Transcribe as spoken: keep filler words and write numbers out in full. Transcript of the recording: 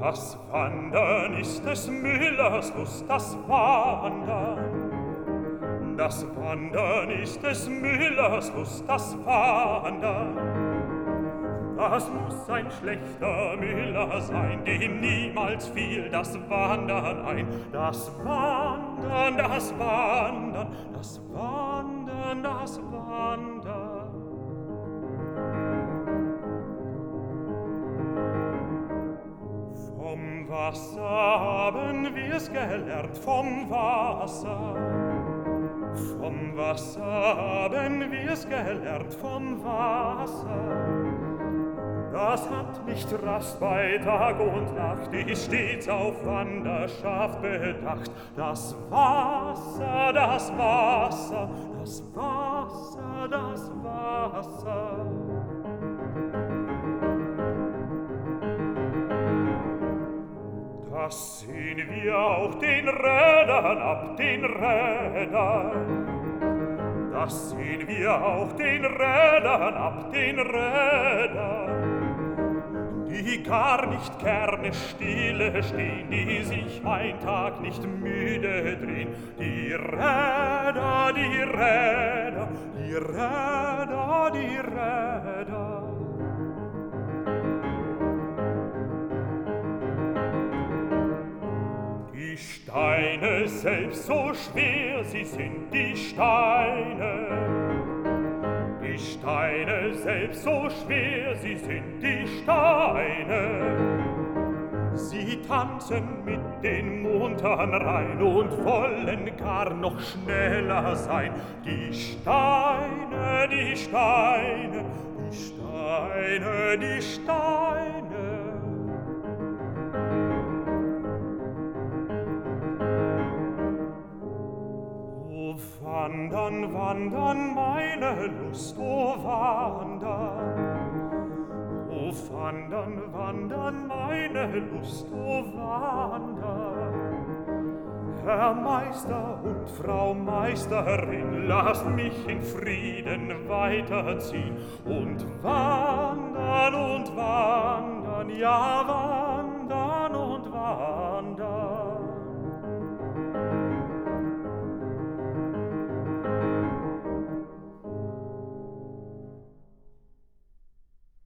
Das Wandern ist des Müllers Lust, das Wandern. Das Wandern ist des Müllers Lust, das Wandern. Das muss ein schlechter Müller sein, dem niemals fiel das Wandern ein. Das Wandern, das Wandern, das Wandern, das Wandern. Vom Wasser haben wir's gelernt, vom Wasser. Vom Wasser haben wir's gelernt, vom Wasser. Das hat nicht Rast bei Tag und Nacht, ist stets auf Wanderschaft bedacht. Das Wasser, das Wasser, das Wasser, das Wasser. Das sehen wir auch den Rädern ab, den Rädern. Das sehen wir auch den Rädern ab, den Rädern. Die gar nicht gerne stille stehen, die sich ein Tag nicht müde drehen. Die Räder, die Räder, die Räder, die Räder. Die Steine selbst, so schwer sie sind, die Steine. Die Steine selbst, so schwer sie sind, die Steine. Sie tanzen mit den muntern Rhein und wollen gar noch schneller sein. Die Steine, die Steine, die Steine, die Steine. Wandern, wandern, meine Lust, o wandern. O wandern, wandern, meine Lust, o wandern. Herr Meister und Frau Meisterin, lasst mich in Frieden weiterziehen und wandern und wandern, ja wandern.